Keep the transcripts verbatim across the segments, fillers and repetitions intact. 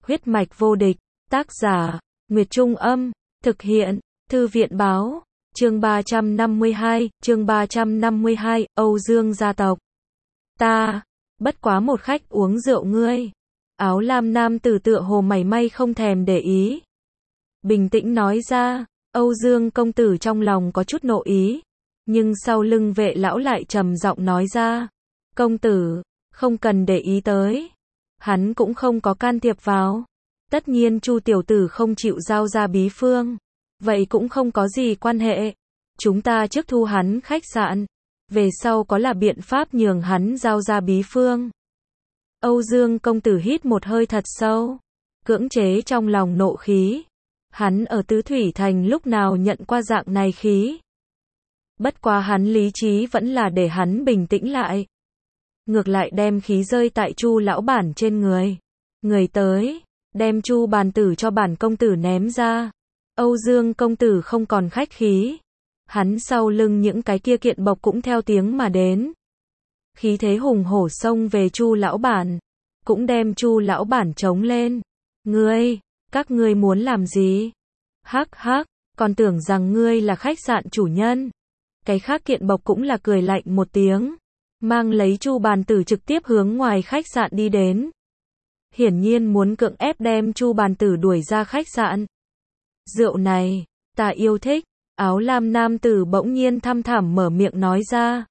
Huyết mạch vô địch, tác giả, Nguyệt Trung Âm, thực hiện, Thư viện Báo, chương ba trăm năm mươi hai, chương ba trăm năm mươi hai, Âu Dương gia tộc. Ta, bất quá một khách uống rượu ngươi. Áo lam nam tử tựa hồ mảy may không thèm để ý. Bình tĩnh nói ra, Âu Dương công tử trong lòng có chút nộ ý, nhưng sau lưng Vệ lão lại trầm giọng nói ra, công tử, không cần để ý tới. Hắn cũng không có can thiệp vào. Tất nhiên Chu tiểu tử không chịu giao ra bí phương, vậy cũng không có gì quan hệ. Chúng ta trước thu hắn khách sạn, về sau có là biện pháp nhường hắn giao ra bí phương. Âu Dương công tử hít một hơi thật sâu, cưỡng chế trong lòng nộ khí. Hắn ở Tứ Thủy Thành lúc nào nhận qua dạng này khí. Bất quá hắn lý trí vẫn là để hắn bình tĩnh lại. Ngược lại đem khí rơi tại Chu lão bản trên người. Người tới, đem Chu bàn tử cho bản công tử ném ra. Âu Dương công tử không còn khách khí. Hắn sau lưng những cái kia kiện bộc cũng theo tiếng mà đến. Khí thế hùng hổ xông về Chu lão bản, cũng đem Chu lão bản chống lên. Ngươi, các ngươi muốn làm gì? Hắc hắc, còn tưởng rằng ngươi là khách sạn chủ nhân. Cái khác kiện bộc cũng là cười lạnh một tiếng, mang lấy Chu bàn tử trực tiếp hướng ngoài khách sạn đi đến. Hiển nhiên muốn cưỡng ép đem Chu bàn tử đuổi ra khách sạn. Rượu này, ta yêu thích. Áo lam nam tử bỗng nhiên thăm thẳm mở miệng nói ra.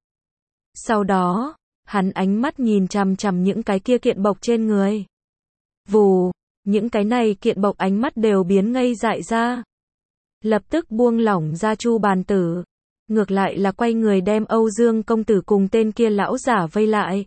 Sau đó, hắn ánh mắt nhìn chằm chằm những cái kia kiện bộc trên người. Vù, những cái này kiện bộc ánh mắt đều biến ngây dại ra. Lập tức buông lỏng ra Chu bàn tử. Ngược lại là quay người đem Âu Dương công tử cùng tên kia lão giả vây lại.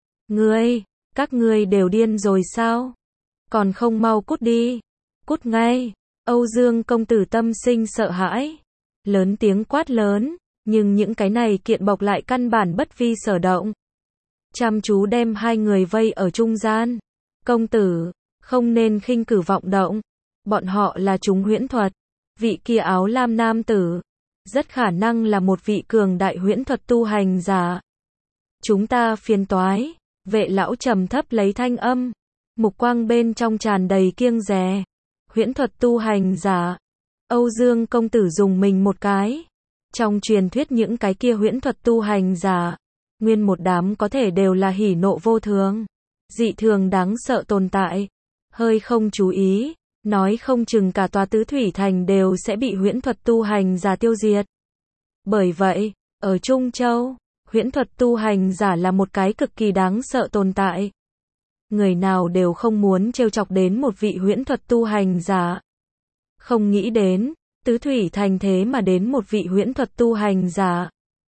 Ngươi, các ngươi đều điên rồi sao? Còn không mau cút đi. Cút ngay. Âu Dương công tử tâm sinh sợ hãi, lớn tiếng quát lớn, nhưng những cái này kiện bộc lại căn bản bất vi sở động. Chăm chú đem hai người vây ở trung gian. Công tử, không nên khinh cử vọng động. Bọn họ là chúng huyễn thuật. Vị kia áo lam nam tử, rất khả năng là một vị cường đại huyễn thuật tu hành giả. Chúng ta phiền toái. Vệ lão trầm thấp lấy thanh âm, mục quang bên trong tràn đầy kiêng dè. Huyễn thuật tu hành giả. Âu Dương công tử dùng mình một cái. Trong truyền thuyết những cái kia huyễn thuật tu hành giả, nguyên một đám có thể đều là hỉ nộ vô thường, dị thường đáng sợ tồn tại. Hơi không chú ý, nói không chừng cả tòa Tứ Thủy Thành đều sẽ bị huyễn thuật tu hành giả tiêu diệt. Bởi vậy, ở Trung Châu, huyễn thuật tu hành giả là một cái cực kỳ đáng sợ tồn tại. Người nào đều không muốn trêu chọc đến một vị huyễn thuật tu hành giả. Không nghĩ đến, Tứ Thủy Thành thế mà đến một vị huyễn thuật tu hành giả.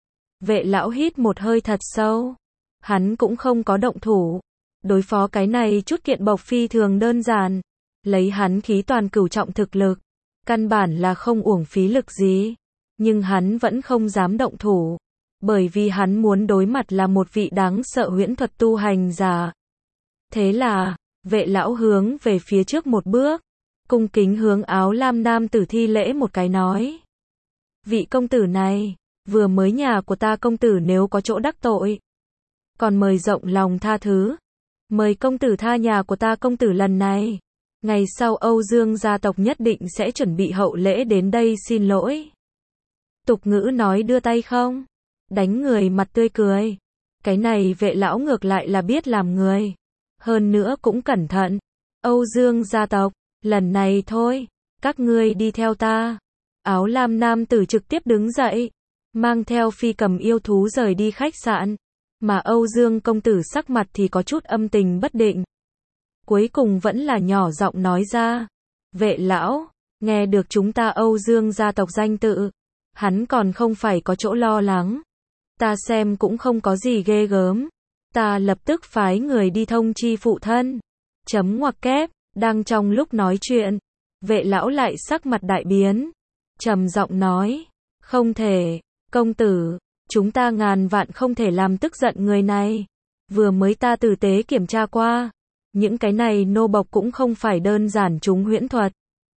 Vệ lão hít một hơi thật sâu. Hắn cũng không có động thủ. Đối phó cái này chút kiện bộc phi thường đơn giản. Lấy hắn khí toàn cửu trọng thực lực, căn bản là không uổng phí lực gì. Nhưng hắn vẫn không dám động thủ. Bởi vì hắn muốn đối mặt là một vị đáng sợ huyễn thuật tu hành giả. Thế là, vệ lão hướng về phía trước một bước, cung kính hướng áo lam nam tử thi lễ một cái nói. Vị công tử này, vừa mới nhà của ta công tử nếu có chỗ đắc tội, còn mời rộng lòng tha thứ. Mời công tử tha nhà của ta công tử lần này. Ngày sau Âu Dương gia tộc nhất định sẽ chuẩn bị hậu lễ đến đây xin lỗi. Tục ngữ nói đưa tay không đánh người mặt tươi cười. Cái này vệ lão ngược lại là biết làm người. Hơn nữa cũng cẩn thận. Âu Dương gia tộc, lần này thôi, các ngươi đi theo ta. Áo lam nam tử trực tiếp đứng dậy, mang theo phi cầm yêu thú rời đi khách sạn. Mà Âu Dương công tử sắc mặt thì có chút âm tình bất định. Cuối cùng vẫn là nhỏ giọng nói ra. Vệ lão, nghe được chúng ta Âu Dương gia tộc danh tự, hắn còn không phải có chỗ lo lắng. Ta xem cũng không có gì ghê gớm. Ta lập tức phái người đi thông chi phụ thân. Chấm ngoặc kép, đang trong lúc nói chuyện, vệ lão lại sắc mặt đại biến. Trầm giọng nói, không thể, công tử, chúng ta ngàn vạn không thể làm tức giận người này. Vừa mới ta tử tế kiểm tra qua, những cái này nô bộc cũng không phải đơn giản chúng huyễn thuật,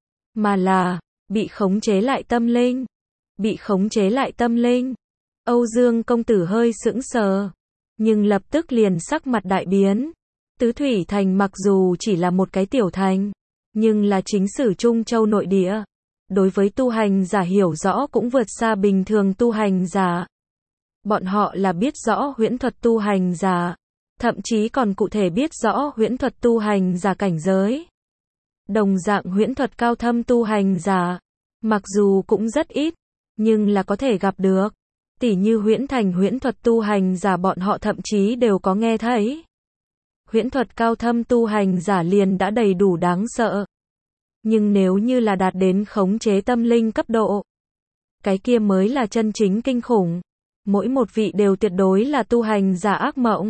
mà là bị khống chế lại tâm linh. Bị khống chế lại tâm linh. Âu Dương công tử hơi sững sờ, nhưng lập tức liền sắc mặt đại biến. Tứ Thủy Thành mặc dù chỉ là một cái tiểu thành, nhưng là chính sử Trung Châu nội địa. Đối với tu hành giả hiểu rõ cũng vượt xa bình thường tu hành giả. Bọn họ là biết rõ huyễn thuật tu hành giả, thậm chí còn cụ thể biết rõ huyễn thuật tu hành giả cảnh giới. Đồng dạng huyễn thuật cao thâm tu hành giả, mặc dù cũng rất ít, nhưng là có thể gặp được. Tỉ như huyễn thành huyễn thuật tu hành giả bọn họ thậm chí đều có nghe thấy. Huyễn thuật cao thâm tu hành giả liền đã đầy đủ đáng sợ. Nhưng nếu như là đạt đến khống chế tâm linh cấp độ, cái kia mới là chân chính kinh khủng. Mỗi một vị đều tuyệt đối là tu hành giả ác mộng.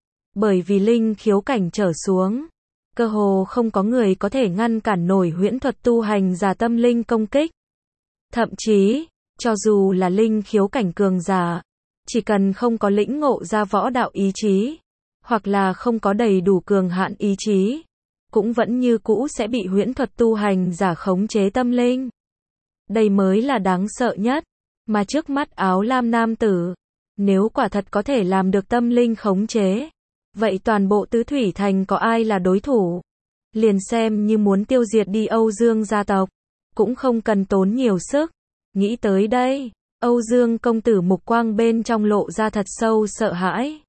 Bởi vì linh khiếu cảnh trở xuống, cơ hồ không có người có thể ngăn cản nổi huyễn thuật tu hành giả tâm linh công kích. Thậm chí, cho dù là linh khiếu cảnh cường giả, chỉ cần không có lĩnh ngộ ra võ đạo ý chí, hoặc là không có đầy đủ cường hạn ý chí, cũng vẫn như cũ sẽ bị huyễn thuật tu hành giả khống chế tâm linh. Đây mới là đáng sợ nhất, mà trước mắt áo lam nam tử, nếu quả thật có thể làm được tâm linh khống chế, vậy toàn bộ Tứ Thủy Thành có ai là đối thủ? Liền xem như muốn tiêu diệt đi Âu Dương gia tộc, cũng không cần tốn nhiều sức. Nghĩ tới đây, Âu Dương công tử mục quang bên trong lộ ra thật sâu sợ hãi.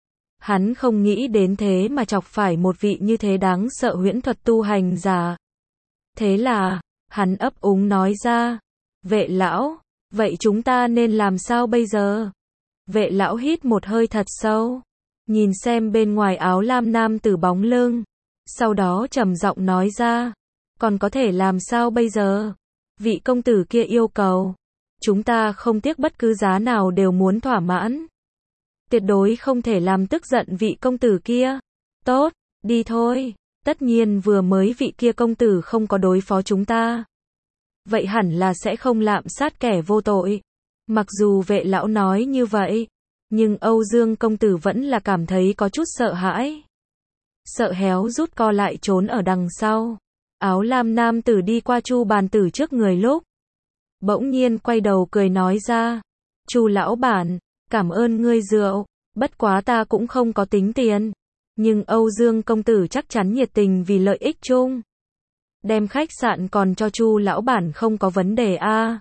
Hắn không nghĩ đến thế mà chọc phải một vị như thế đáng sợ huyễn thuật tu hành giả. Thế là, hắn ấp úng nói ra, vệ lão, vậy chúng ta nên làm sao bây giờ? Vệ lão hít một hơi thật sâu, nhìn xem bên ngoài áo lam nam tử bóng lưng, sau đó trầm giọng nói ra, còn có thể làm sao bây giờ? Vị công tử kia yêu cầu, chúng ta không tiếc bất cứ giá nào đều muốn thỏa mãn. Tuyệt đối không thể làm tức giận vị công tử kia. Tốt, đi thôi. Tất nhiên vừa mới vị kia công tử không có đối phó chúng ta, vậy hẳn là sẽ không lạm sát kẻ vô tội. Mặc dù vệ lão nói như vậy, nhưng Âu Dương công tử vẫn là cảm thấy có chút sợ hãi. Sợ héo rút co lại trốn ở đằng sau. Áo lam nam tử đi qua Chu bàn tử trước người lúc, bỗng nhiên quay đầu cười nói ra, Chu lão bản, cảm ơn ngươi rượu, bất quá ta cũng không có tính tiền. Nhưng Âu Dương công tử chắc chắn nhiệt tình vì lợi ích chung. Đem khách sạn còn cho Chu lão bản không có vấn đề a. À.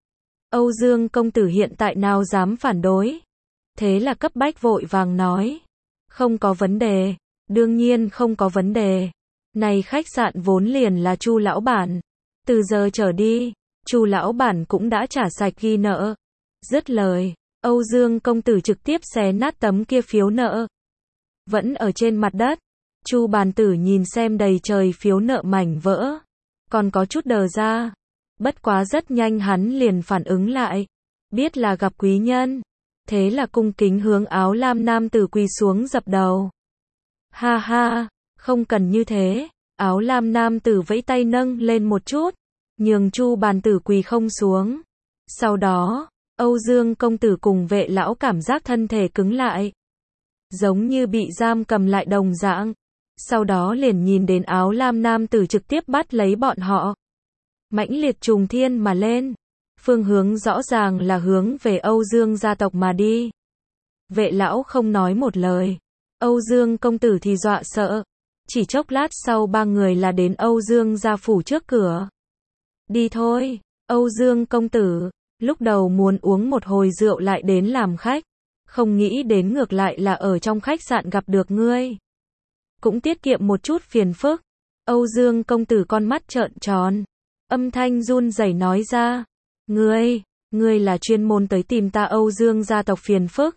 Âu Dương công tử hiện tại nào dám phản đối. Thế là cấp bách vội vàng nói. Không có vấn đề, đương nhiên không có vấn đề. Này khách sạn vốn liền là Chu lão bản. Từ giờ trở đi, Chu lão bản cũng đã trả sạch ghi nợ. Dứt lời, Âu Dương công tử trực tiếp xé nát tấm kia phiếu nợ. Vẫn ở trên mặt đất, Chu bàn tử nhìn xem đầy trời phiếu nợ mảnh vỡ, còn có chút đờ ra. Bất quá rất nhanh hắn liền phản ứng lại, biết là gặp quý nhân, thế là cung kính hướng áo lam nam tử quỳ xuống dập đầu. Ha ha, không cần như thế. Áo lam nam tử vẫy tay nâng lên một chút, nhường Chu bàn tử quỳ không xuống. Sau đó, Âu Dương công tử cùng vệ lão cảm giác thân thể cứng lại, giống như bị giam cầm lại đồng dạng. Sau đó liền nhìn đến áo lam nam tử trực tiếp bắt lấy bọn họ, mãnh liệt trùng thiên mà lên, phương hướng rõ ràng là hướng về Âu Dương gia tộc mà đi. Vệ lão không nói một lời, Âu Dương công tử thì dọa sợ. Chỉ chốc lát sau ba người là đến Âu Dương gia phủ trước cửa. Đi thôi, Âu Dương công tử, lúc đầu muốn uống một hồi rượu lại đến làm khách, không nghĩ đến ngược lại là ở trong khách sạn gặp được ngươi. Cũng tiết kiệm một chút phiền phức. Âu Dương công tử con mắt trợn tròn, âm thanh run rẩy nói ra, ngươi, ngươi là chuyên môn tới tìm ta Âu Dương gia tộc phiền phức.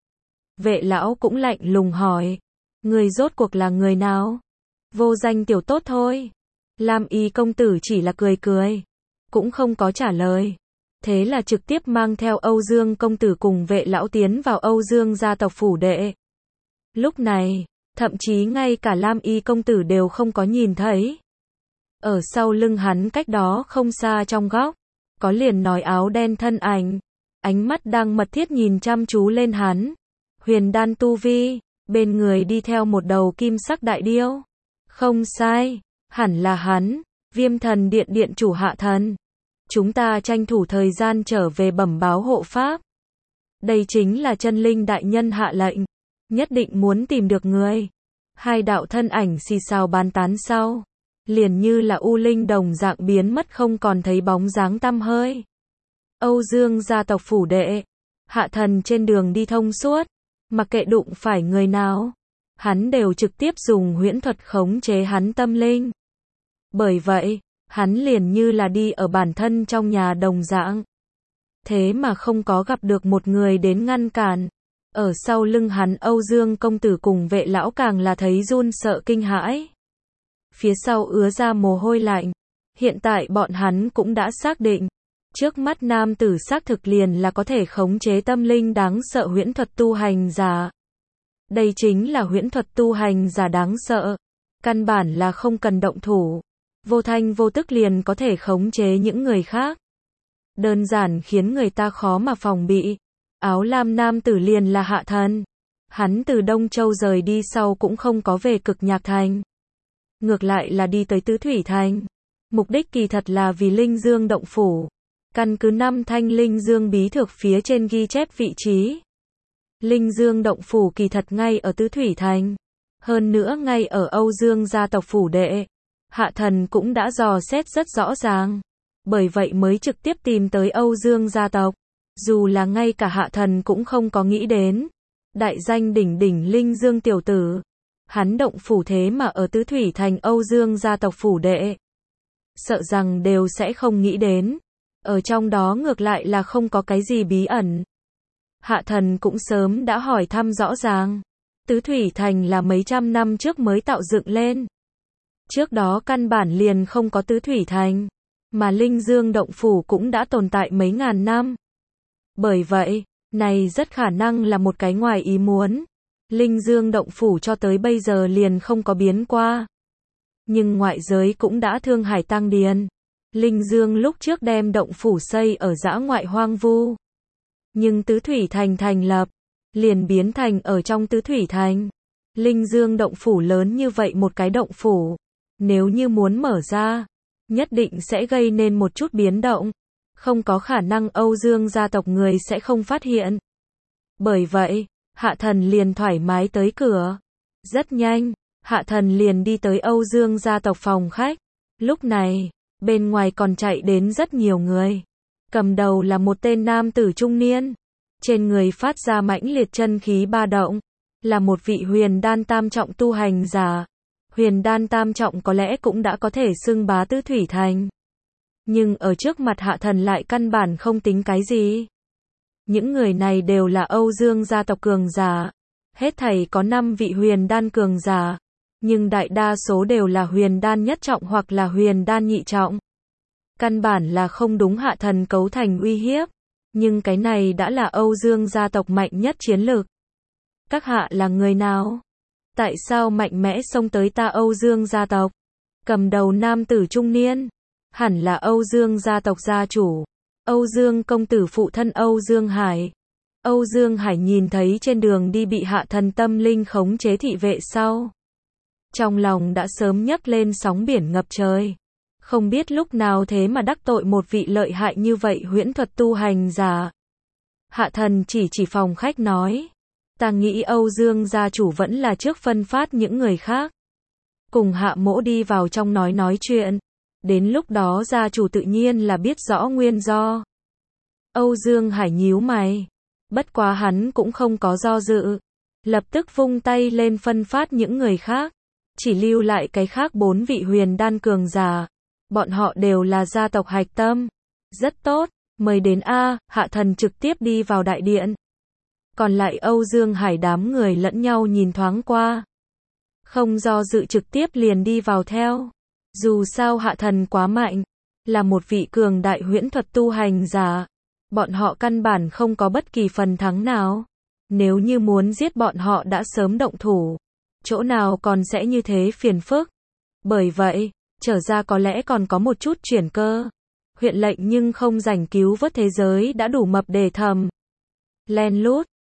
Vệ lão cũng lạnh lùng hỏi, ngươi rốt cuộc là người nào? Vô danh tiểu tốt thôi. Lam Y công tử chỉ là cười cười, cũng không có trả lời. Thế là trực tiếp mang theo Âu Dương công tử cùng vệ lão tiến vào Âu Dương gia tộc phủ đệ. Lúc này, thậm chí ngay cả Lam Y công tử đều không có nhìn thấy. Ở sau lưng hắn cách đó không xa trong góc, có liền nói áo đen thân ảnh, ánh mắt đang mật thiết nhìn chăm chú lên hắn. Huyền đan tu vi, bên người đi theo một đầu kim sắc đại điêu. Không sai, hẳn là hắn, Viêm thần điện điện chủ hạ thần. Chúng ta tranh thủ thời gian trở về bẩm báo hộ pháp. Đây chính là chân linh đại nhân hạ lệnh, nhất định muốn tìm được người. Hai đạo thân ảnh xì xào bàn tán sau, liền như là u linh đồng dạng biến mất không còn thấy bóng dáng tăm hơi. Âu Dương gia tộc phủ đệ, Hạ Thần trên đường đi thông suốt, mặc kệ đụng phải người nào, hắn đều trực tiếp dùng huyễn thuật khống chế hắn tâm linh. Bởi vậy, hắn liền như là đi ở bản thân trong nhà đồng dạng. Thế mà không có gặp được một người đến ngăn cản. Ở sau lưng hắn Âu Dương công tử cùng vệ lão càng là thấy run sợ kinh hãi. Phía sau ứa ra mồ hôi lạnh. Hiện tại bọn hắn cũng đã xác định. Trước mắt nam tử xác thực liền là có thể khống chế tâm linh đáng sợ huyễn thuật tu hành giả. Đây chính là huyễn thuật tu hành giả đáng sợ. Căn bản là không cần động thủ. Vô thanh vô tức liền có thể khống chế những người khác. Đơn giản khiến người ta khó mà phòng bị. Áo lam nam tử liền là Hạ Thần. Hắn từ Đông Châu rời đi sau cũng không có về Cực Nhạc Thành. Ngược lại là đi tới Tứ Thủy Thành. Mục đích kỳ thật là vì Linh Dương động phủ. Căn cứ năm thanh Linh Dương bí thược phía trên ghi chép vị trí. Linh Dương động phủ kỳ thật ngay ở Tứ Thủy Thành. Hơn nữa ngay ở Âu Dương gia tộc phủ đệ. Hạ Thần cũng đã dò xét rất rõ ràng. Bởi vậy mới trực tiếp tìm tới Âu Dương gia tộc. Dù là ngay cả Hạ Thần cũng không có nghĩ đến. Đại danh đỉnh đỉnh Linh Dương tiểu tử. Hắn động phủ thế mà ở Tứ Thủy Thành Âu Dương gia tộc phủ đệ. Sợ rằng đều sẽ không nghĩ đến. Ở trong đó ngược lại là không có cái gì bí ẩn. Hạ Thần cũng sớm đã hỏi thăm rõ ràng. Tứ Thủy Thành là mấy trăm năm trước mới tạo dựng lên. Trước đó căn bản liền không có Tứ Thủy Thành. Mà Linh Dương động phủ cũng đã tồn tại mấy ngàn năm. Bởi vậy, này rất khả năng là một cái ngoài ý muốn. Linh Dương động phủ cho tới bây giờ liền không có biến qua. Nhưng ngoại giới cũng đã thương hải tăng điền. Linh Dương lúc trước đem động phủ xây ở dã ngoại hoang vu. Nhưng Tứ Thủy Thành thành lập, liền biến thành ở trong Tứ Thủy Thành. Linh Dương động phủ lớn như vậy một cái động phủ. Nếu như muốn mở ra, nhất định sẽ gây nên một chút biến động. Không có khả năng Âu Dương gia tộc người sẽ không phát hiện. Bởi vậy, Hạ Thần liền thoải mái tới cửa. Rất nhanh, Hạ Thần liền đi tới Âu Dương gia tộc phòng khách. Lúc này, bên ngoài còn chạy đến rất nhiều người. Cầm đầu là một tên nam tử trung niên. Trên người phát ra mãnh liệt chân khí ba động. Là một vị huyền đan tam trọng tu hành giả. Huyền đan tam trọng có lẽ cũng đã có thể xưng bá Tứ Thủy Thành. Nhưng ở trước mặt Hạ Thần lại căn bản không tính cái gì. Những người này đều là Âu Dương gia tộc cường giả. Hết thảy có năm vị huyền đan cường giả. Nhưng đại đa số đều là huyền đan nhất trọng hoặc là huyền đan nhị trọng. Căn bản là không đúng Hạ Thần cấu thành uy hiếp. Nhưng cái này đã là Âu Dương gia tộc mạnh nhất chiến lược. Các hạ là người nào? Tại sao mạnh mẽ xông tới ta Âu Dương gia tộc? Cầm đầu nam tử trung niên. Hẳn là Âu Dương gia tộc gia chủ. Âu Dương công tử phụ thân Âu Dương Hải. Âu Dương Hải nhìn thấy trên đường đi bị Hạ Thần tâm linh khống chế thị vệ sau. Trong lòng đã sớm nhấc lên sóng biển ngập trời. Không biết lúc nào thế mà đắc tội một vị lợi hại như vậy huyễn thuật tu hành giả. Hạ Thần chỉ chỉ phòng khách nói. Ta nghĩ Âu Dương gia chủ vẫn là trước phân phát những người khác. Cùng Hạ mỗ đi vào trong nói nói chuyện. Đến lúc đó gia chủ tự nhiên là biết rõ nguyên do. Âu Dương Hải nhíu mày. Bất quá hắn cũng không có do dự. Lập tức vung tay lên phân phát những người khác. Chỉ lưu lại cái khác bốn vị huyền đan cường giả. Bọn họ đều là gia tộc hạch tâm. Rất tốt, mời đến A, Hạ Thần trực tiếp đi vào đại điện. Còn lại Âu Dương Hải đám người lẫn nhau nhìn thoáng qua. Không do dự trực tiếp liền đi vào theo. Dù sao Hạ Thần quá mạnh, là một vị cường đại huyễn thuật tu hành giả. Bọn họ căn bản không có bất kỳ phần thắng nào. Nếu như muốn giết bọn họ đã sớm động thủ. Chỗ nào còn sẽ như thế phiền phức. Bởi vậy, trở ra có lẽ còn có một chút chuyển cơ. Huyện lệnh nhưng không rảnh cứu vớt thế giới đã đủ mập để thầm. Len lút,